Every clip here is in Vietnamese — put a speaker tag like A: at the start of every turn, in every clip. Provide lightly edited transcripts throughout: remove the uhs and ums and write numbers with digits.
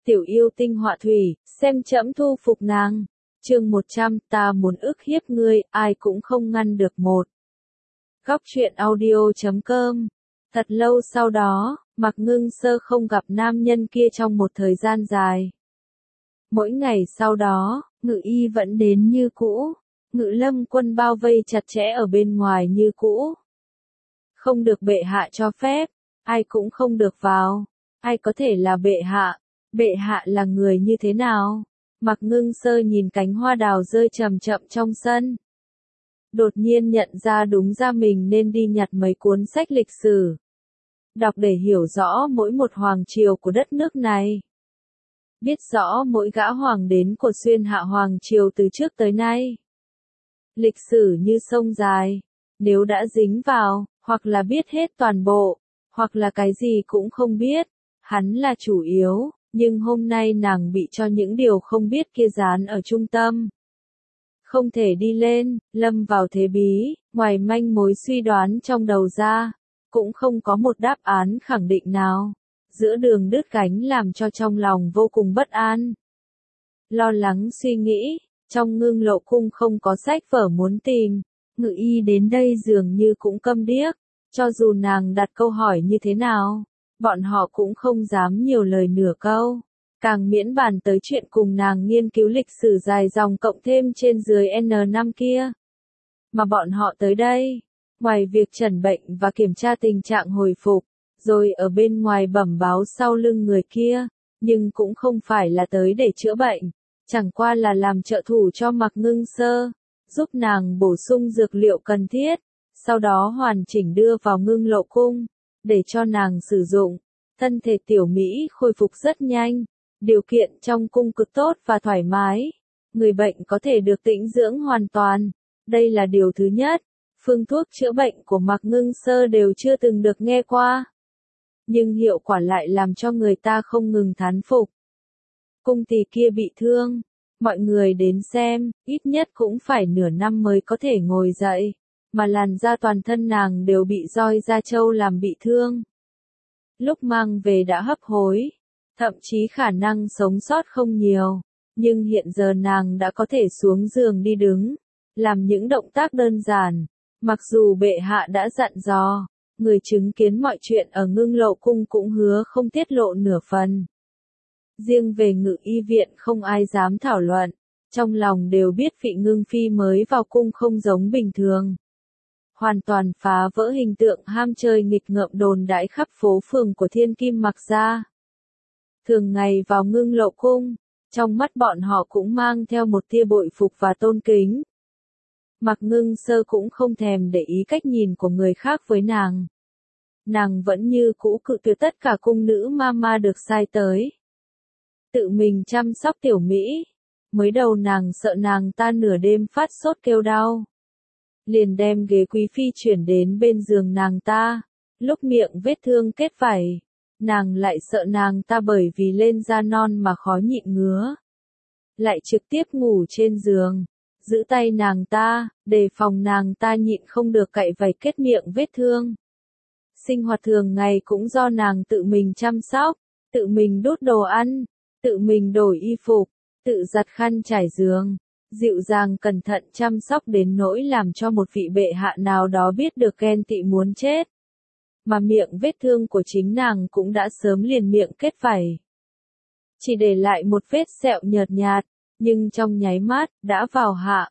A: Tiểu yêu tinh họa thủy, xem trẫm thu phục nàng. Chương 100, ta muốn ức hiếp ngươi, ai cũng không ngăn được một. Góc truyện audio.com. Thật lâu sau đó, Mạc Ngưng Sơ không gặp nam nhân kia trong một thời gian dài. Mỗi ngày sau đó, Ngự Y vẫn đến như cũ, Ngự Lâm quân bao vây chặt chẽ ở bên ngoài như cũ. Không được bệ hạ cho phép, ai cũng không được vào, ai có thể là bệ hạ, bệ hạ là người như thế nào? Mạc Ngưng Sơ nhìn cánh hoa đào rơi chậm chậm trong sân. Đột nhiên nhận ra đúng ra mình nên đi nhặt mấy cuốn sách lịch sử. Đọc để hiểu rõ mỗi một hoàng triều của đất nước này. Biết rõ mỗi gã hoàng đến của xuyên hạ hoàng triều từ trước tới nay. Lịch sử như sông dài, nếu đã dính vào, hoặc là biết hết toàn bộ, hoặc là cái gì cũng không biết, hắn là chủ yếu, nhưng hôm nay nàng bị cho những điều không biết kia dán ở trung tâm. Không thể đi lên, lâm vào thế bí, ngoài manh mối suy đoán trong đầu ra, cũng không có một đáp án khẳng định nào. Giữa đường đứt gánh làm cho trong lòng vô cùng bất an. Lo lắng suy nghĩ, trong Ngưng Lộ cung không có sách vở muốn tìm, Ngự Y đến đây dường như cũng câm điếc, cho dù nàng đặt câu hỏi như thế nào, bọn họ cũng không dám nhiều lời nửa câu, càng miễn bàn tới chuyện cùng nàng nghiên cứu lịch sử dài dòng cộng thêm trên dưới N năm kia. Mà bọn họ tới đây, ngoài việc chẩn bệnh và kiểm tra tình trạng hồi phục, rồi ở bên ngoài bẩm báo sau lưng người kia, nhưng cũng không phải là tới để chữa bệnh, chẳng qua là làm trợ thủ cho Mạc Ngưng Sơ, giúp nàng bổ sung dược liệu cần thiết, sau đó hoàn chỉnh đưa vào Ngưng Lộ cung, để cho nàng sử dụng. Thân thể tiểu Mỹ khôi phục rất nhanh, điều kiện trong cung cực tốt và thoải mái, người bệnh có thể được tĩnh dưỡng hoàn toàn, đây là điều thứ nhất. Phương thuốc chữa bệnh của Mạc Ngưng Sơ đều chưa từng được nghe qua. Nhưng hiệu quả lại làm cho người ta không ngừng thán phục. Cung tỳ kia bị thương, mọi người đến xem, ít nhất cũng phải nửa năm mới có thể ngồi dậy, mà làn da toàn thân nàng đều bị roi da trâu làm bị thương. Lúc mang về đã hấp hối, thậm chí khả năng sống sót không nhiều, nhưng hiện giờ nàng đã có thể xuống giường đi đứng, làm những động tác đơn giản. Mặc dù bệ hạ đã dặn dò, người chứng kiến mọi chuyện ở Ngưng Lộ cung cũng hứa không tiết lộ nửa phần. Riêng về Ngự Y viện không ai dám thảo luận, trong lòng đều biết vị Ngưng phi mới vào cung không giống bình thường. Hoàn toàn phá vỡ hình tượng ham chơi nghịch ngợm đồn đãi khắp phố phường của Thiên Kim Mặc gia. Thường ngày vào Ngưng Lộ cung, trong mắt bọn họ cũng mang theo một tia bội phục và tôn kính. Mạc Ngưng Sơ cũng không thèm để ý cách nhìn của người khác với nàng. Nàng vẫn như cũ cự tuyệt tất cả cung nữ mama được sai tới. Tự mình chăm sóc tiểu Mỹ. Mới đầu nàng sợ nàng ta nửa đêm phát sốt kêu đau. Liền đem ghế quý phi chuyển đến bên giường nàng ta. Lúc miệng vết thương kết vảy, nàng lại sợ nàng ta bởi vì lên da non mà khó nhịn ngứa. Lại trực tiếp ngủ trên giường. Giữ tay nàng ta, đề phòng nàng ta nhịn không được cạy vảy kết miệng vết thương. Sinh hoạt thường ngày cũng do nàng tự mình chăm sóc, tự mình đút đồ ăn, tự mình đổi y phục, tự giặt khăn trải giường, dịu dàng cẩn thận chăm sóc đến nỗi làm cho một vị bệ hạ nào đó biết được ghen tị muốn chết. Mà miệng vết thương của chính nàng cũng đã sớm liền miệng kết vảy. Chỉ để lại một vết sẹo nhợt nhạt. Nhưng trong nháy mắt, đã vào hạ,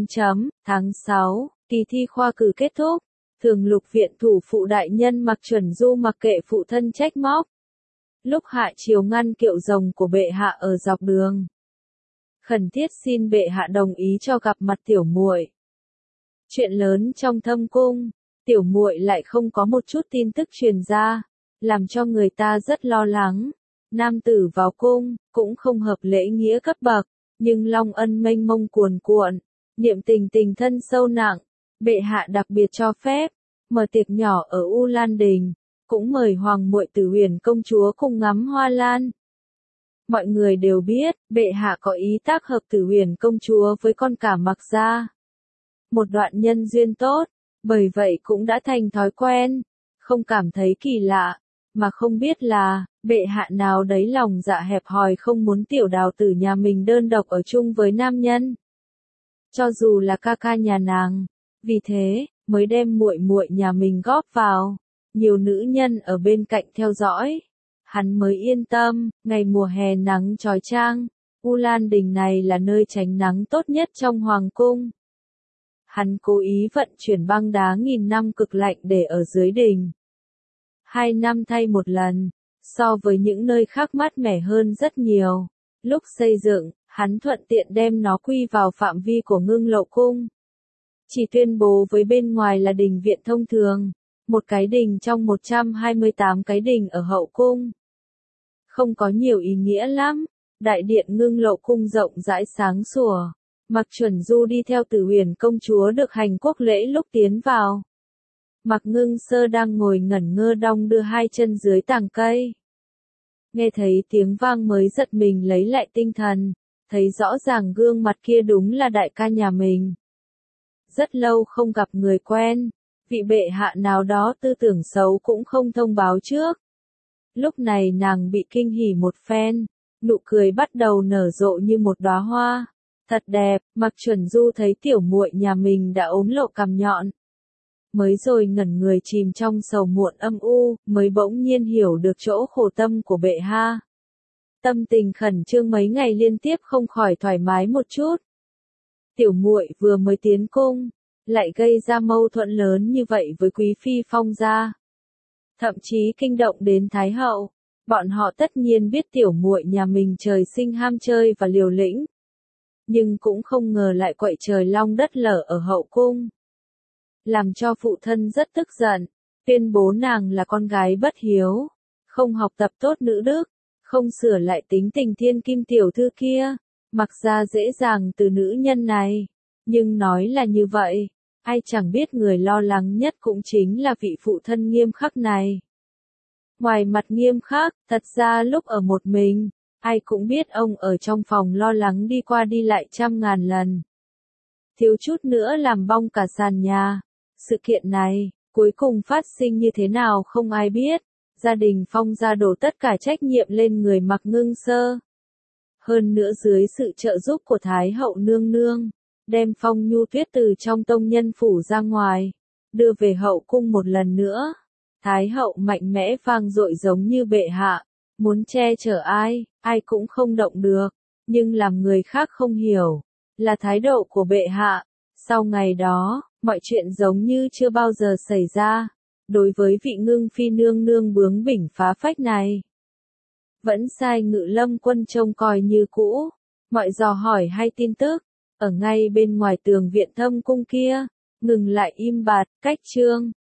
A: tháng 6, kỳ thi khoa cử kết thúc, thường lục viện thủ phụ đại nhân Mạc Chuẩn Du mặc kệ phụ thân trách móc. Lúc hạ chiều ngăn kiệu rồng của bệ hạ ở dọc đường. Khẩn thiết xin bệ hạ đồng ý cho gặp mặt tiểu muội. Chuyện lớn trong thâm cung, tiểu muội lại không có một chút tin tức truyền ra, làm cho người ta rất lo lắng. Nam tử vào cung, cũng không hợp lễ nghĩa cấp bậc. Nhưng long ân mênh mông cuồn cuộn, niệm tình tình thân sâu nặng, bệ hạ đặc biệt cho phép, mở tiệc nhỏ ở U Lan Đình, cũng mời hoàng muội Tử Huyền công chúa cùng ngắm hoa lan. Mọi người đều biết, bệ hạ có ý tác hợp Tử Huyền công chúa với con cả Mạc gia. Một đoạn nhân duyên tốt, bởi vậy cũng đã thành thói quen, không cảm thấy kỳ lạ. mà không biết là, bệ hạ nào đấy lòng dạ hẹp hòi không muốn tiểu đào tử nhà mình đơn độc ở chung với nam nhân. Cho dù là ca ca nhà nàng, vì thế, mới đem muội muội nhà mình góp vào, nhiều nữ nhân ở bên cạnh theo dõi. Hắn mới yên tâm, ngày mùa hè nắng chói chang, U Lan Đình này là nơi tránh nắng tốt nhất trong hoàng cung. Hắn cố ý vận chuyển băng đá nghìn năm cực lạnh để ở dưới đình. 2 năm thay một lần, so với những nơi khác mát mẻ hơn rất nhiều. Lúc xây dựng, hắn thuận tiện đem nó quy vào phạm vi của Ngưng Lậu cung. Chỉ tuyên bố với bên ngoài là đình viện thông thường, một cái đình trong 128 cái đình ở hậu cung. Không có nhiều ý nghĩa lắm, đại điện Ngưng Lậu cung rộng rãi sáng sủa. Mạc Chuẩn Du đi theo Tử Huyền công chúa được hành quốc lễ lúc tiến vào. Mạc Ngưng Sơ đang ngồi ngẩn ngơ đong đưa 2 chân dưới tàng cây. Nghe thấy tiếng vang mới giật mình lấy lại tinh thần, thấy rõ ràng gương mặt kia đúng là đại ca nhà mình. Rất lâu không gặp người quen, vị bệ hạ nào đó tư tưởng xấu cũng không thông báo trước. Lúc này nàng bị kinh hỉ một phen, nụ cười bắt đầu nở rộ như một đóa hoa. Thật đẹp, Mạc Chuẩn Du thấy tiểu muội nhà mình đã ốm lộ cằm nhọn. Mới rồi ngẩn người chìm trong sầu muộn âm u, mới bỗng nhiên hiểu được chỗ khổ tâm của bệ hạ. Tâm tình khẩn trương mấy ngày liên tiếp không khỏi thoải mái một chút. Tiểu muội vừa mới tiến cung, lại gây ra mâu thuẫn lớn như vậy với quý phi Phong gia. Thậm chí kinh động đến Thái hậu, bọn họ tất nhiên biết tiểu muội nhà mình trời sinh ham chơi và liều lĩnh. Nhưng cũng không ngờ lại quậy trời long đất lở ở hậu cung. Làm cho phụ thân rất tức giận, tuyên bố nàng là con gái bất hiếu, không học tập tốt nữ đức, không sửa lại tính tình thiên kim tiểu thư kia, mặc ra dễ dàng từ nữ nhân này. Nhưng nói là như vậy, ai chẳng biết người lo lắng nhất cũng chính là vị phụ thân nghiêm khắc này. Ngoài mặt nghiêm khắc, thật ra lúc ở một mình, ai cũng biết ông ở trong phòng lo lắng đi qua đi lại trăm ngàn lần. Thiếu chút nữa làm bong cả sàn nhà. Sự kiện này, cuối cùng phát sinh như thế nào không ai biết. Gia đình Phong gia đổ tất cả trách nhiệm lên người Mạc Ngưng Sơ. Hơn nữa dưới sự trợ giúp của Thái hậu nương nương, đem Phong Nhu Tuyết từ trong tông nhân phủ ra ngoài, đưa về hậu cung một lần nữa. Thái hậu mạnh mẽ vang dội giống như bệ hạ, muốn che chở ai, ai cũng không động được, nhưng làm người khác không hiểu, là thái độ của bệ hạ. Sau ngày đó, mọi chuyện giống như chưa bao giờ xảy ra, đối với vị Ngưng phi nương nương bướng bỉnh phá phách này. Vẫn sai Ngự Lâm quân trông coi như cũ, mọi dò hỏi hay tin tức, ở ngay bên ngoài tường viện Thâm cung kia, ngừng lại im bặt, cách chương.